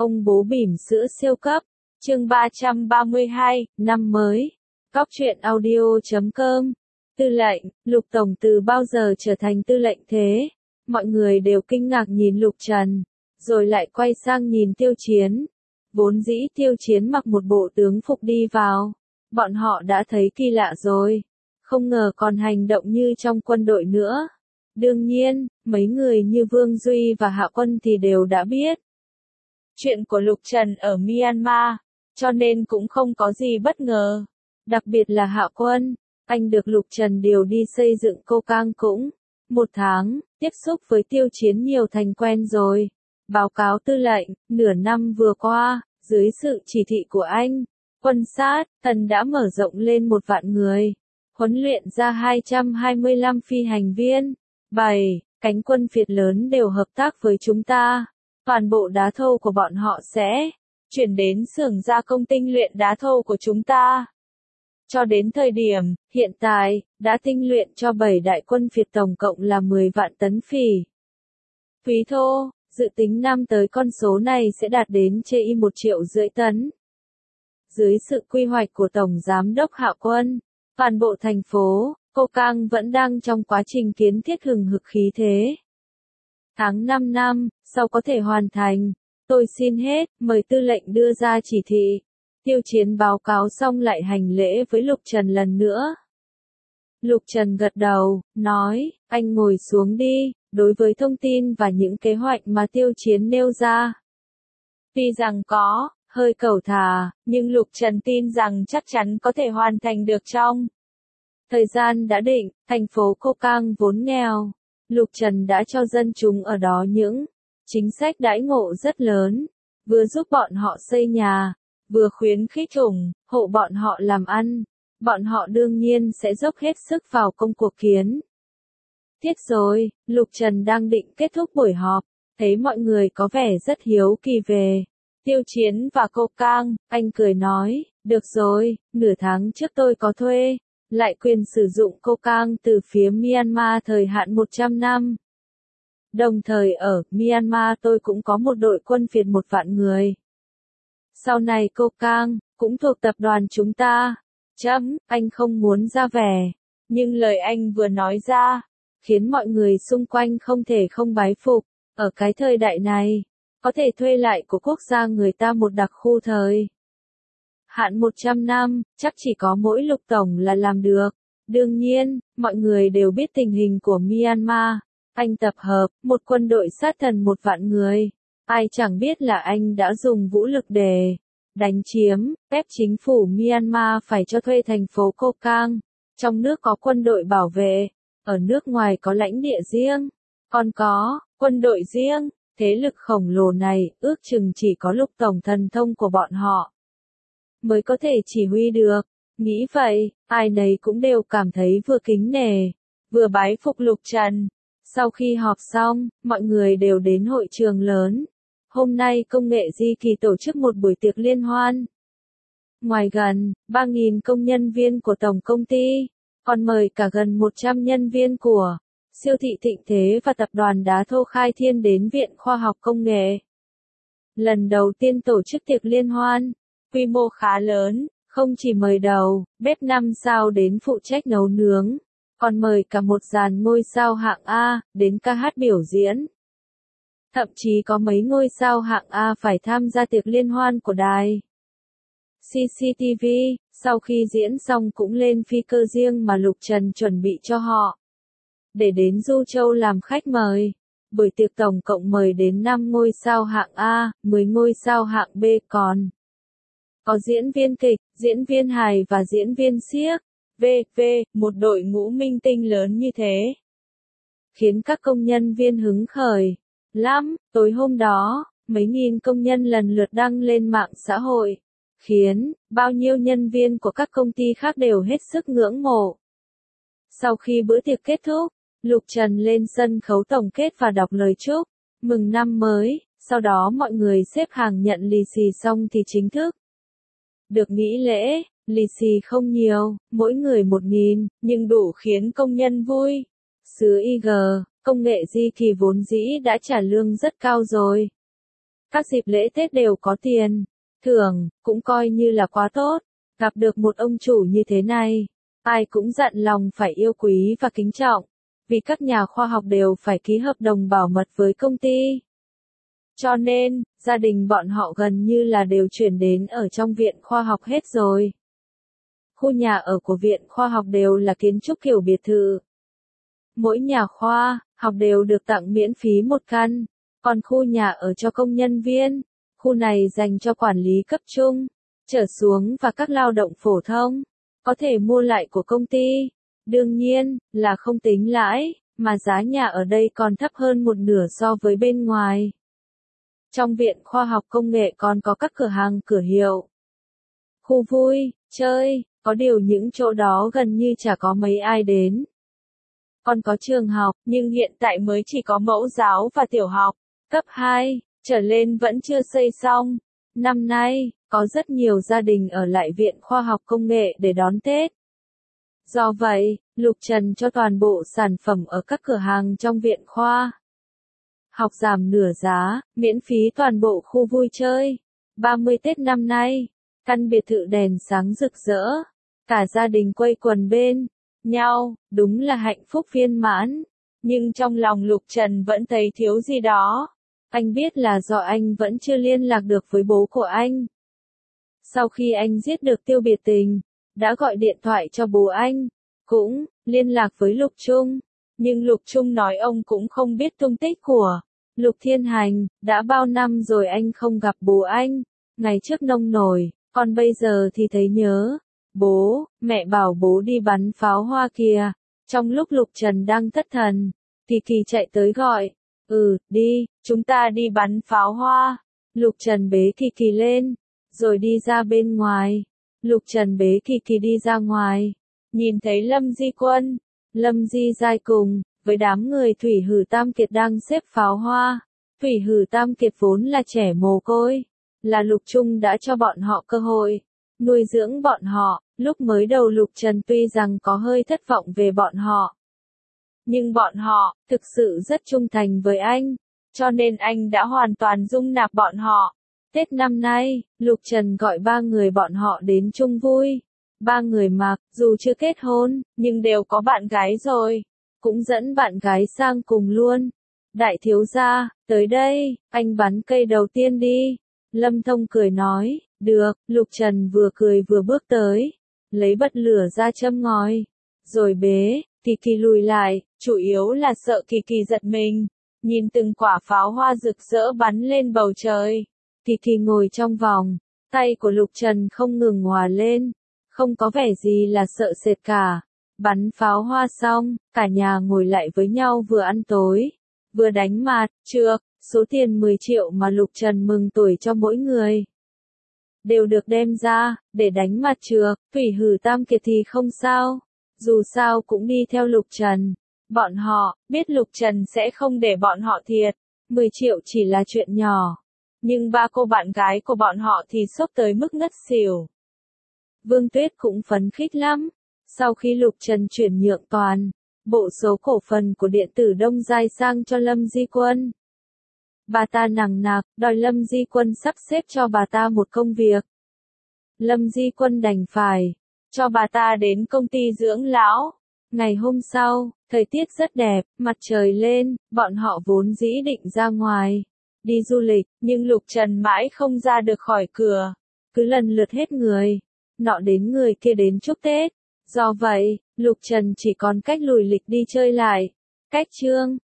Ông bố bỉm sữa siêu cấp, chương 332, năm mới. Cóc truyện audio.com. Tư lệnh, Lục Tổng từ bao giờ trở thành tư lệnh thế? Mọi người đều kinh ngạc nhìn Lục Trần, rồi lại quay sang nhìn Tiêu Chiến. Vốn dĩ Tiêu Chiến mặc một bộ tướng phục đi vào, bọn họ đã thấy kỳ lạ rồi, không ngờ còn hành động như trong quân đội nữa. Đương nhiên, mấy người như Vương Duy và Hạ Quân thì đều đã biết chuyện của Lục Trần ở Myanmar, cho nên cũng không có gì bất ngờ. Đặc biệt là Hạ Quân, anh được Lục Trần điều đi xây dựng cô Cang cũng 1 tháng, tiếp xúc với Tiêu Chiến nhiều thành quen rồi. Báo cáo tư lệnh, nửa năm vừa qua, dưới sự chỉ thị của anh, quân sát, Tần đã mở rộng lên 1 vạn người, huấn luyện ra 225 phi hành viên. 7. Cánh quân Việt lớn đều hợp tác với chúng ta. Toàn bộ đá thô của bọn họ sẽ chuyển đến xưởng gia công tinh luyện đá thô của chúng ta. Cho đến thời điểm hiện tại, đã tinh luyện cho 7 đại quân Việt tổng cộng là 10 vạn tấn phỉ Phí thô, dự tính năm tới con số này sẽ đạt đến trên 1,5 triệu tấn. Dưới sự quy hoạch của Tổng Giám đốc Hạ Quân, toàn bộ thành phố Cô Cang vẫn đang trong quá trình kiến thiết hừng hực khí thế. Tháng 5 năm sau có thể hoàn thành. Tôi xin hết, mời tư lệnh đưa ra chỉ thị. Tiêu Chiến báo cáo xong lại hành lễ với Lục Trần lần nữa. Lục Trần gật đầu, nói, anh ngồi xuống đi. Đối với thông tin và những kế hoạch mà Tiêu Chiến nêu ra, tuy rằng có hơi cẩu thả, nhưng Lục Trần tin rằng chắc chắn có thể hoàn thành được trong thời gian đã định. Thành phố Cô Cang vốn nghèo, Lục Trần đã cho dân chúng ở đó những chính sách đãi ngộ rất lớn, vừa giúp bọn họ xây nhà, vừa khuyến khích ủng hộ bọn họ làm ăn. Bọn họ đương nhiên sẽ dốc hết sức vào công cuộc kiến thiết rồi. Lục Trần đang định kết thúc buổi họp, thấy mọi người có vẻ rất hiếu kỳ về Tiêu Chiến và Cô Cang, anh cười nói, được rồi, nửa tháng trước tôi có thuê lại quyền sử dụng Cô Cang từ phía Myanmar thời hạn 100 năm. Đồng thời ở Myanmar tôi cũng có một đội quân Việt 1 vạn người. Sau này Cô Cang cũng thuộc tập đoàn chúng ta. Anh không muốn ra vẻ, nhưng lời anh vừa nói ra khiến mọi người xung quanh không thể không bái phục. Ở cái thời đại này, có thể thuê lại của quốc gia người ta một đặc khu thời hạn 100 năm, chắc chỉ có mỗi Lục Tổng là làm được. Đương nhiên, mọi người đều biết tình hình của Myanmar. Anh tập hợp một quân đội sát thần 1 vạn người. Ai chẳng biết là anh đã dùng vũ lực để đánh chiếm, ép chính phủ Myanmar phải cho thuê thành phố Cô Cang. Trong nước có quân đội bảo vệ, ở nước ngoài có lãnh địa riêng, còn có quân đội riêng. Thế lực khổng lồ này, ước chừng chỉ có Lục Tổng thần thông của bọn họ mới có thể chỉ huy được. Nghĩ vậy, ai nấy cũng đều cảm thấy vừa kính nể, vừa bái phục Lục Trần. Sau khi họp xong, mọi người đều đến hội trường lớn. Hôm nay Công nghệ Di Kỳ tổ chức một buổi tiệc liên hoan. Ngoài gần 3.000 công nhân viên của tổng công ty, còn mời cả gần 100 nhân viên của siêu thị Thịnh Thế và tập đoàn đá thô Khai Thiên đến Viện Khoa học Công nghệ. Lần đầu tiên tổ chức tiệc liên hoan, quy mô khá lớn, không chỉ mời đầu bếp 5 sao đến phụ trách nấu nướng, còn mời cả một dàn ngôi sao hạng A đến ca hát biểu diễn. Thậm chí có mấy ngôi sao hạng A phải tham gia tiệc liên hoan của đài CCTV. Sau khi diễn xong cũng lên phi cơ riêng mà Lục Trần chuẩn bị cho họ, để đến Du Châu làm khách mời. Buổi tiệc tổng cộng mời đến 5 ngôi sao hạng A, 10 ngôi sao hạng B, còn có diễn viên kịch, diễn viên hài và diễn viên xiếc. Một đội ngũ minh tinh lớn như thế, khiến các công nhân viên hứng khởi lắm. Tối hôm đó, mấy nghìn công nhân lần lượt đăng lên mạng xã hội, khiến bao nhiêu nhân viên của các công ty khác đều hết sức ngưỡng mộ. Sau khi bữa tiệc kết thúc, Lục Trần lên sân khấu tổng kết và đọc lời chúc mừng năm mới. Sau đó mọi người xếp hàng nhận lì xì xong thì chính thức được nghỉ lễ. Lì xì không nhiều, mỗi người 1.000, nhưng đủ khiến công nhân vui. Xứ IG, Công nghệ Di Kỳ vốn dĩ đã trả lương rất cao rồi. Các dịp lễ Tết đều có tiền, thưởng, cũng coi như là quá tốt. Gặp được một ông chủ như thế này, ai cũng dặn lòng phải yêu quý và kính trọng, vì các nhà khoa học đều phải ký hợp đồng bảo mật với công ty. Cho nên, gia đình bọn họ gần như là đều chuyển đến ở trong viện khoa học hết rồi. Khu nhà ở của viện khoa học đều là kiến trúc kiểu biệt thự. Mỗi nhà khoa học đều được tặng miễn phí một căn, còn khu nhà ở cho công nhân viên, khu này dành cho quản lý cấp trung, trở xuống và các lao động phổ thông, có thể mua lại của công ty. Đương nhiên, là không tính lãi, mà giá nhà ở đây còn thấp hơn một nửa so với bên ngoài. Trong viện khoa học công nghệ còn có các cửa hàng cửa hiệu, khu vui, chơi, có điều những chỗ đó gần như chả có mấy ai đến. Còn có trường học, nhưng hiện tại mới chỉ có mẫu giáo và tiểu học, cấp 2, trở lên vẫn chưa xây xong. Năm nay, có rất nhiều gia đình ở lại viện khoa học công nghệ để đón Tết. Do vậy, Lục Trần cho toàn bộ sản phẩm ở các cửa hàng trong viện khoa học giảm nửa giá, miễn phí toàn bộ khu vui chơi. 30 Tết năm nay, căn biệt thự đèn sáng rực rỡ, cả gia đình quây quần bên nhau, đúng là hạnh phúc viên mãn. Nhưng trong lòng Lục Trần vẫn thấy thiếu gì đó. Anh biết là do anh vẫn chưa liên lạc được với bố của anh. Sau khi anh giết được Tiêu Biệt Tình, đã gọi điện thoại cho bố anh, cũng liên lạc với Lục Trung. Nhưng Lục Trung nói ông cũng không biết tung tích của Lục Thiên Hành, đã bao năm rồi anh không gặp bố anh. Ngày trước nông nổi, còn bây giờ thì thấy nhớ. Bố, mẹ bảo bố đi bắn pháo hoa kìa. Trong lúc Lục Trần đang thất thần, Kỳ Kỳ chạy tới gọi. Đi, chúng ta đi bắn pháo hoa. Lục Trần bế Kỳ Kỳ lên, rồi đi ra bên ngoài. Lục Trần bế Kỳ Kỳ đi ra ngoài, nhìn thấy Lâm Di Quân, Lâm Di Giai cùng với đám người Thủy Hử Tam Kiệt đang xếp pháo hoa. Thủy Hử Tam Kiệt vốn là trẻ mồ côi, là Lục Trung đã cho bọn họ cơ hội nuôi dưỡng bọn họ. Lúc mới đầu Lục Trần tuy rằng có hơi thất vọng về bọn họ, nhưng bọn họ thực sự rất trung thành với anh, cho nên anh đã hoàn toàn dung nạp bọn họ. Tết năm nay, Lục Trần gọi 3 người bọn họ đến chung vui. 3 người mặc, dù chưa kết hôn, nhưng đều có bạn gái rồi, cũng dẫn bạn gái sang cùng luôn. Đại thiếu gia, tới đây, anh bắn cây đầu tiên đi. Lâm Thông cười nói, được. Lục Trần vừa cười vừa bước tới, lấy bật lửa ra châm ngòi, rồi bế Kỳ Kỳ lùi lại, chủ yếu là sợ Kỳ Kỳ giật mình, nhìn từng quả pháo hoa rực rỡ bắn lên bầu trời. Kỳ Kỳ ngồi trong vòng, tay của Lục Trần không ngừng hòa lên, không có vẻ gì là sợ sệt cả. Bắn pháo hoa xong, cả nhà ngồi lại với nhau vừa ăn tối, vừa đánh mạt, trược. Số tiền 10 triệu mà Lục Trần mừng tuổi cho mỗi người đều được đem ra để đánh mặt trược. Thủy Hử Tam Kiệt thì không sao, dù sao cũng đi theo Lục Trần. Bọn họ biết Lục Trần sẽ không để bọn họ thiệt, 10 triệu chỉ là chuyện nhỏ, nhưng 3 cô bạn gái của bọn họ thì sốc tới mức ngất xỉu. Vương Tuyết cũng phấn khích lắm. Sau khi Lục Trần chuyển nhượng toàn bộ số cổ phần của điện tử Đông Giai sang cho Lâm Di Quân, bà ta nằng nặc đòi Lâm Di Quân sắp xếp cho bà ta một công việc. Lâm Di Quân đành phải cho bà ta đến công ty dưỡng lão. Ngày hôm sau, thời tiết rất đẹp, mặt trời lên, bọn họ vốn dĩ định ra ngoài đi du lịch, nhưng Lục Trần mãi không ra được khỏi cửa, cứ lần lượt hết người nọ đến người kia đến chúc Tết. Do vậy, Lục Trần chỉ còn cách lùi lịch đi chơi lại. Cách chương